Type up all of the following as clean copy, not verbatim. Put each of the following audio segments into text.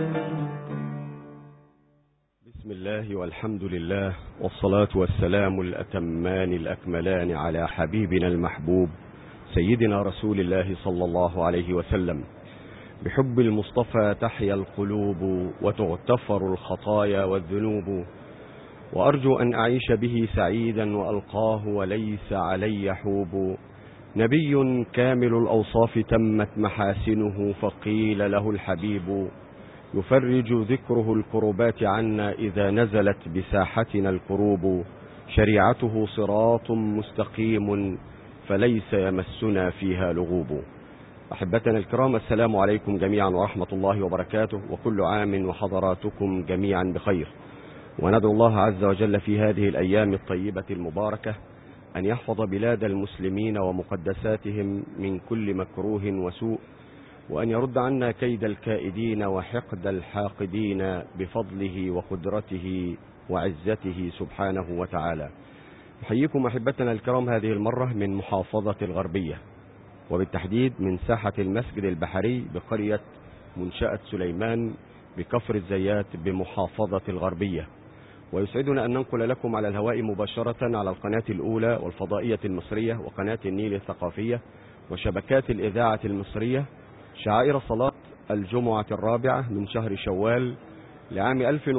بسم الله والحمد لله والصلاة والسلام الأتمان الأكملان على حبيبنا المحبوب سيدنا رسول الله صلى الله عليه وسلم. بحب المصطفى تحيا القلوب وتغتفر الخطايا والذنوب، وأرجو أن أعيش به سعيدا وألقاه وليس علي حوب. نبي كامل الأوصاف تمت محاسنه، فقيل له الحبيب، يفرج ذكره الكربات عنا إذا نزلت بساحتنا الكروب. شريعته صراط مستقيم فليس يمسنا فيها لغوب. أحبتنا الكرام، السلام عليكم جميعا ورحمة الله وبركاته، وكل عام وحضراتكم جميعا بخير. وندعو الله عز وجل في هذه الأيام الطيبة المباركة أن يحفظ بلاد المسلمين ومقدساتهم من كل مكروه وسوء، وأن يرد عنا كيد الكائدين وحقد الحاقدين بفضله وقدرته وعزته سبحانه وتعالى. أحييكم أحبتنا الكرام هذه المرة من محافظة الغربية، وبالتحديد من ساحة المسجد البحري بقرية منشأة سليمان بكفر الزيات بمحافظة الغربية. ويسعدنا أن ننقل لكم على الهواء مباشرة على القناة الأولى والفضائية المصرية وقناة النيل الثقافية وشبكات الإذاعة المصرية شعائر صلاة الجمعة الرابعة من شهر شوال لعام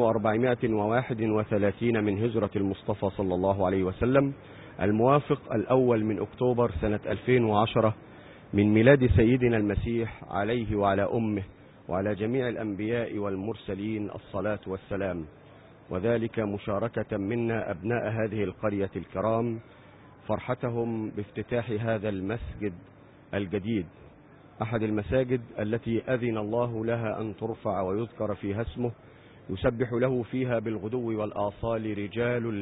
1431 من هجرة المصطفى صلى الله عليه وسلم، الموافق الأول من أكتوبر سنة 2010 من ميلاد سيدنا المسيح عليه وعلى أمه وعلى جميع الأنبياء والمرسلين الصلاة والسلام. وذلك مشاركة منا أبناء هذه القرية الكرام فرحتهم بافتتاح هذا المسجد الجديد، أحد المساجد التي أذن الله لها أن ترفع ويذكر فيها اسمه، يسبح له فيها بالغدو والآصال رجال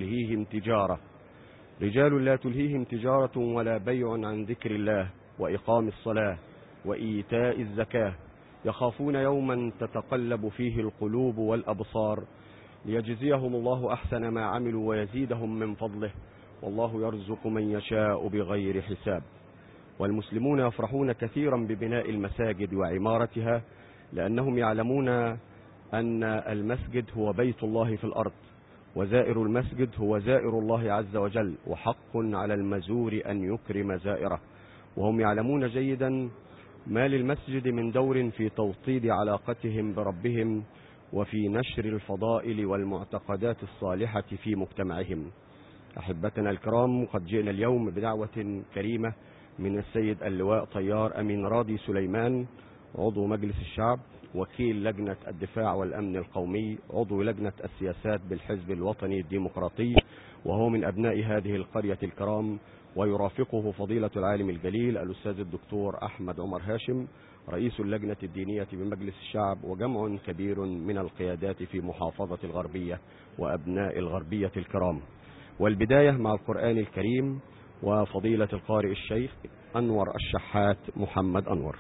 لا تلهيهم تجارة ولا بيع عن ذكر الله وإقام الصلاة وإيتاء الزكاة، يخافون يوما تتقلب فيه القلوب والأبصار، ليجزيهم الله أحسن ما عملوا ويزيدهم من فضله، والله يرزق من يشاء بغير حساب. والمسلمون يفرحون كثيرا ببناء المساجد وعمارتها، لأنهم يعلمون أن المسجد هو بيت الله في الأرض، وزائر المسجد هو زائر الله عز وجل، وحق على المزور أن يكرم زائره. وهم يعلمون جيدا ما للمسجد من دور في توطيد علاقتهم بربهم وفي نشر الفضائل والمعتقدات الصالحة في مجتمعهم. أحبتنا الكرام، قد جئنا اليوم بدعوة كريمة من السيد اللواء طيار أمين راضي سليمان، عضو مجلس الشعب، وكيل لجنة الدفاع والأمن القومي، عضو لجنة السياسات بالحزب الوطني الديمقراطي، وهو من أبناء هذه القرية الكرام. ويرافقه فضيلة العالم الجليل الأستاذ الدكتور أحمد عمر هاشم، رئيس اللجنة الدينية بمجلس الشعب، وجمع كبير من القيادات في محافظة الغربية وأبناء الغربية الكرام. والبداية مع القرآن الكريم وفضيلة القارئ الشيخ أنور الشحات محمد أنور.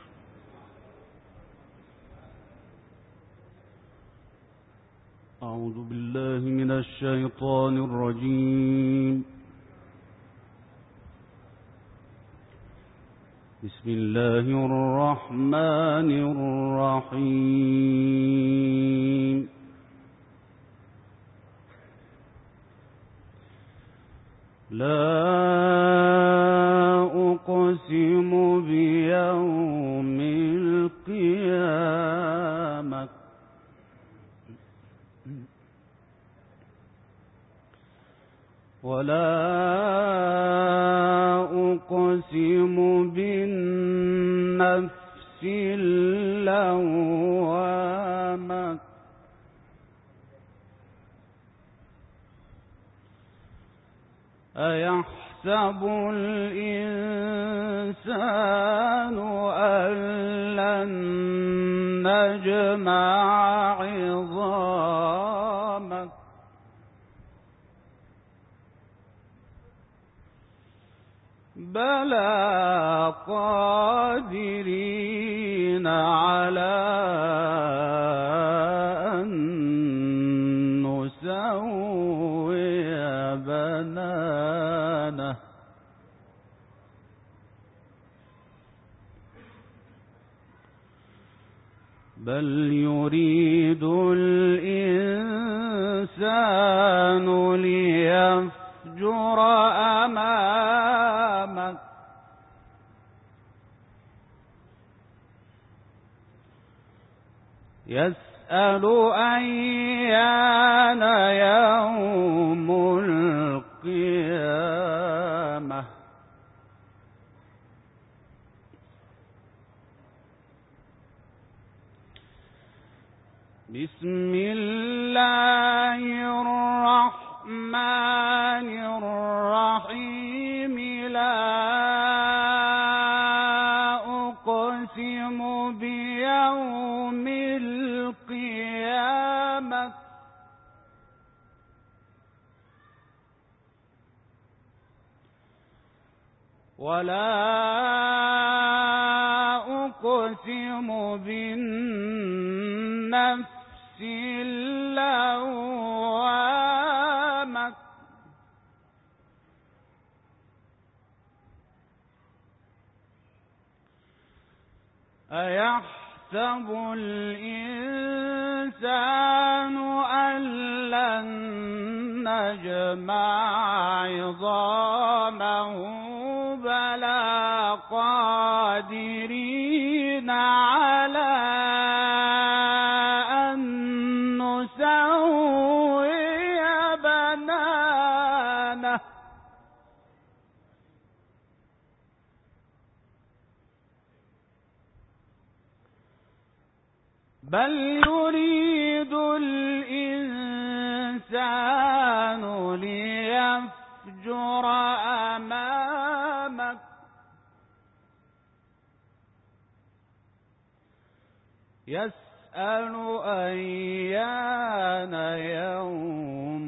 أعوذ بالله من الشيطان الرجيم. بسم الله الرحمن الرحيم. لا أقسم بيوم القيامة ولا أقسم بالنفس اللوامة أيحسب الإنسان أن لن نجمع عظامه بلى قادرين على أن نسوي بنانه بل يريد الإنسان ليفجر أمامك يسأل أيان يوم القيامة بسم الله الرحمن الرحيم لا أقسم بيوم القيامة ولا أقسم بالنفس اللوامة أيحسب الإنسان أن لن نجمع عظامه بلى قادرين على أن نسوي بنانه بل يريد الإنسان ليفجر أمامك يسأل أيان يوم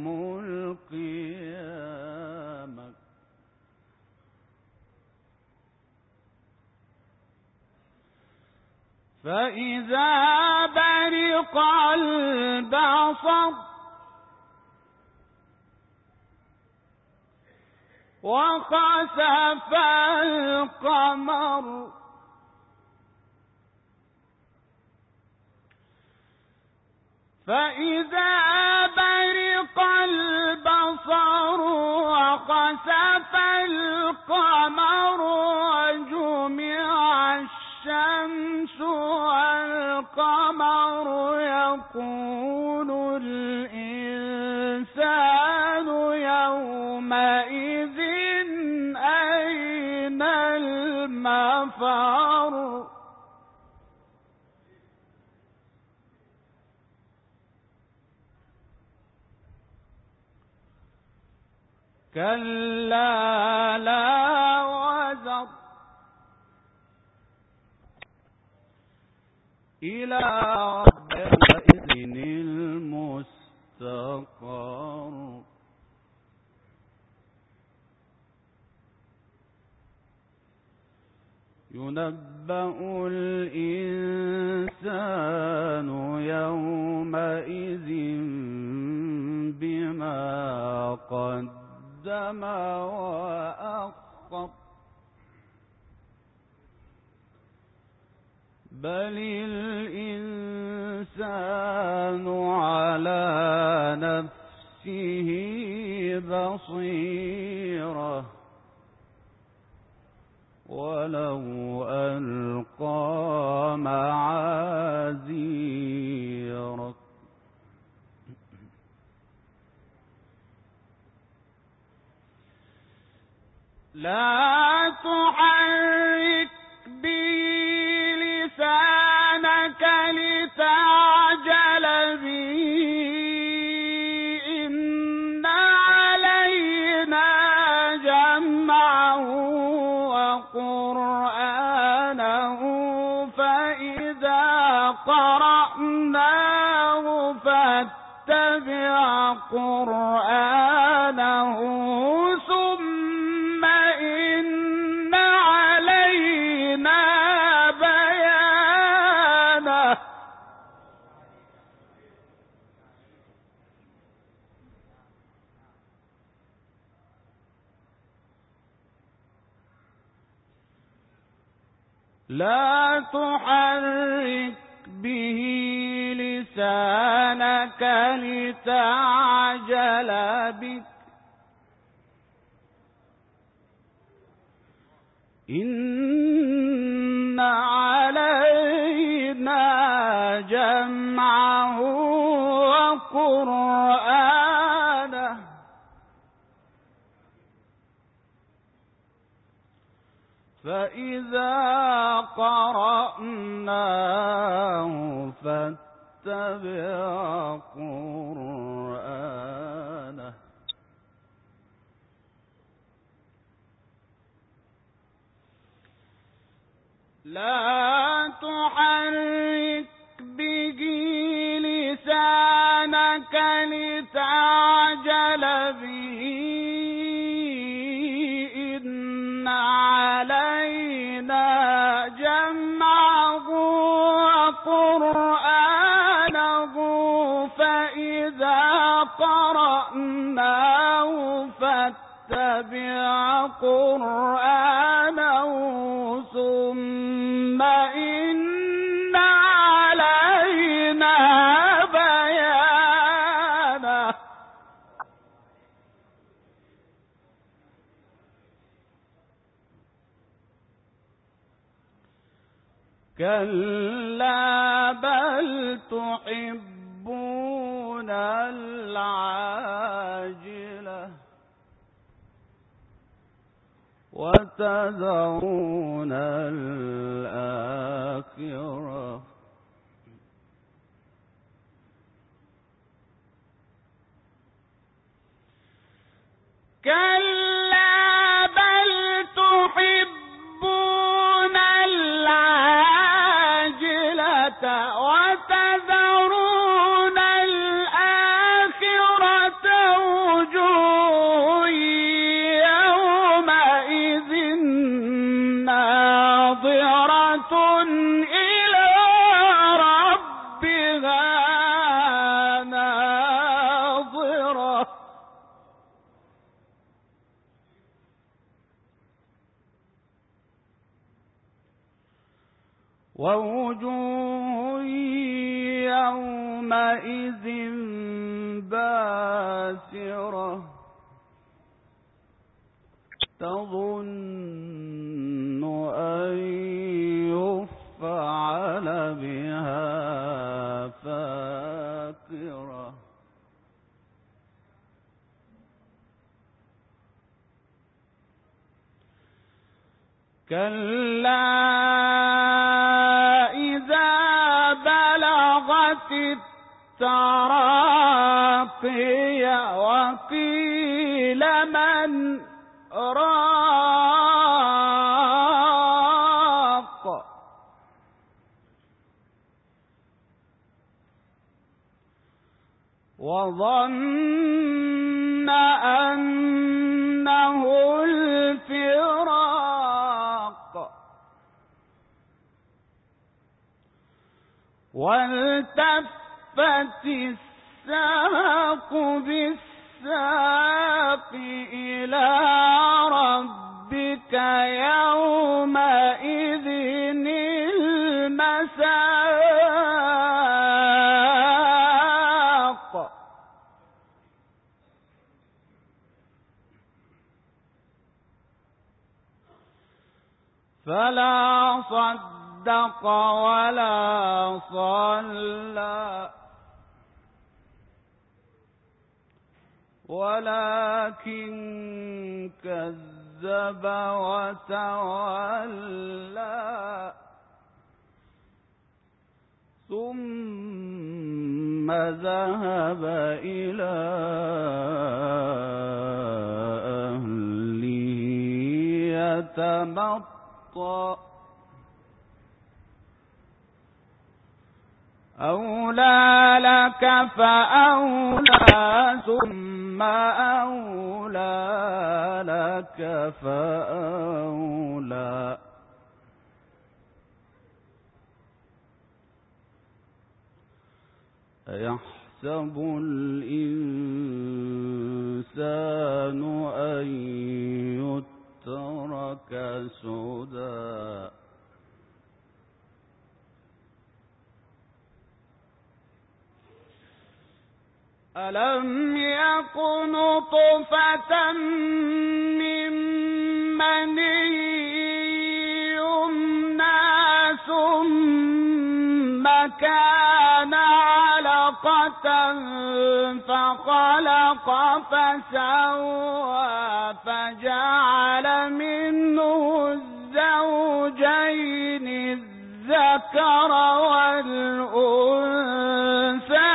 القيامة فإذا برق البصر وخسف القمر فإذا برق البصر وخسف القمر وجمع الشمس والقمر يقول الإنسان يومئذ أين المفر كلا لا وزر إلى ربك المستقر ينبأ الإنسان يومئذ بما قدم وأخر بل الإنسان على نفسه بصيرة ولو ألقى معاذيره لا تحرك به لسانك لتعجل به إن علينا جمعه وقرآنه فإذا قرأناه فاتبع قرآنه ثم إن علينا بيانه لا تحرك به لسانك لتعجل به إن علينا جمعه وقرآنه فإذا قرأناه فاتبع قرآنه لا تحرك به لسانك لتعجل به إن علينا جمعه وقرآنه فإذا قرأناه فاتبع قرآنه ثم إن علينا بيانه كلا بل تحبون العاجلة وتذرون الآخرة كلا بل تحبون العاجلة وتذرون الآخرة وجوه يومئذ ناظرة إلى ربها ناظرة ووجوه يومئذ باسرة تظن أن يفعل بها فاقرة كلا إذا بلغت التراقي وقيل من راق وظن أنه الفراق والتفت الساق بالساق إلى ربك يومئذ المساق فلا صدق ولا صلى ولكن كذب وتولى ثم ذهب إلى أهله يتمطى أولى لك فأولى ثم أولى لك فأولى أيحسب الإنسان أن يترك سدى ألم يكن نطفة من مني يمنى ثم كان علقة فخلق فسوى فجعل منه الزوجين الذكر والأنثى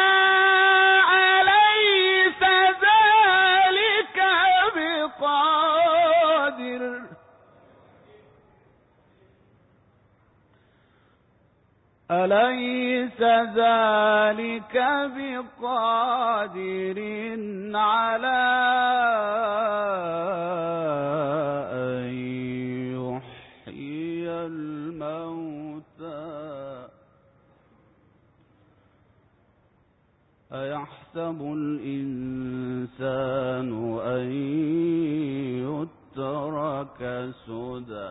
أليس ذلك بقادر على أن يحيي الموتى أيحسب الإنسان أن يترك سدى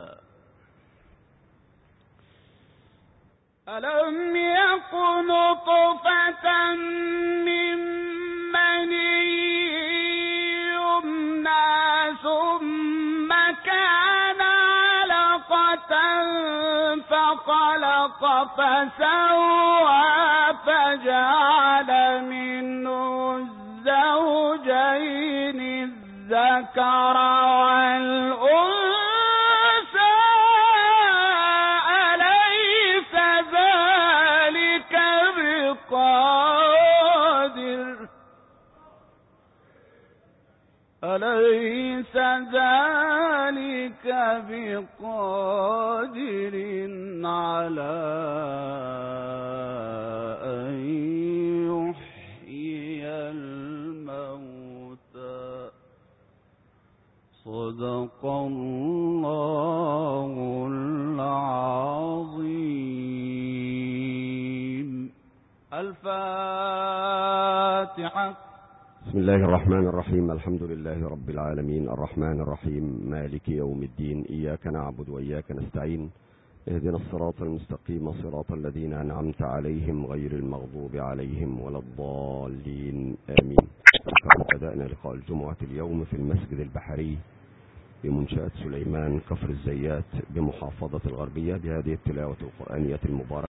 ألم يكن نطفة من مني يمنى ثم كان علقة فخلق فسوى فجعل منه الزوجين الذكر والأنثى أليس ذلك بقادر على أن يحيي الموتى صدق الله العظيم. الفاتحة. بسم الله الرحمن الرحيم. الحمد لله رب العالمين الرحمن الرحيم مالك يوم الدين. إياك نعبد وإياك نستعين. اهدنا الصراط المستقيم صراط الذين أنعمت عليهم غير المغضوب عليهم ولا الضالين آمين. بدأنا لقاء الجمعة اليوم في المسجد البحري بمنشأة سليمان كفر الزيات بمحافظة الغربية بهذه التلاوة القرآنية المباركة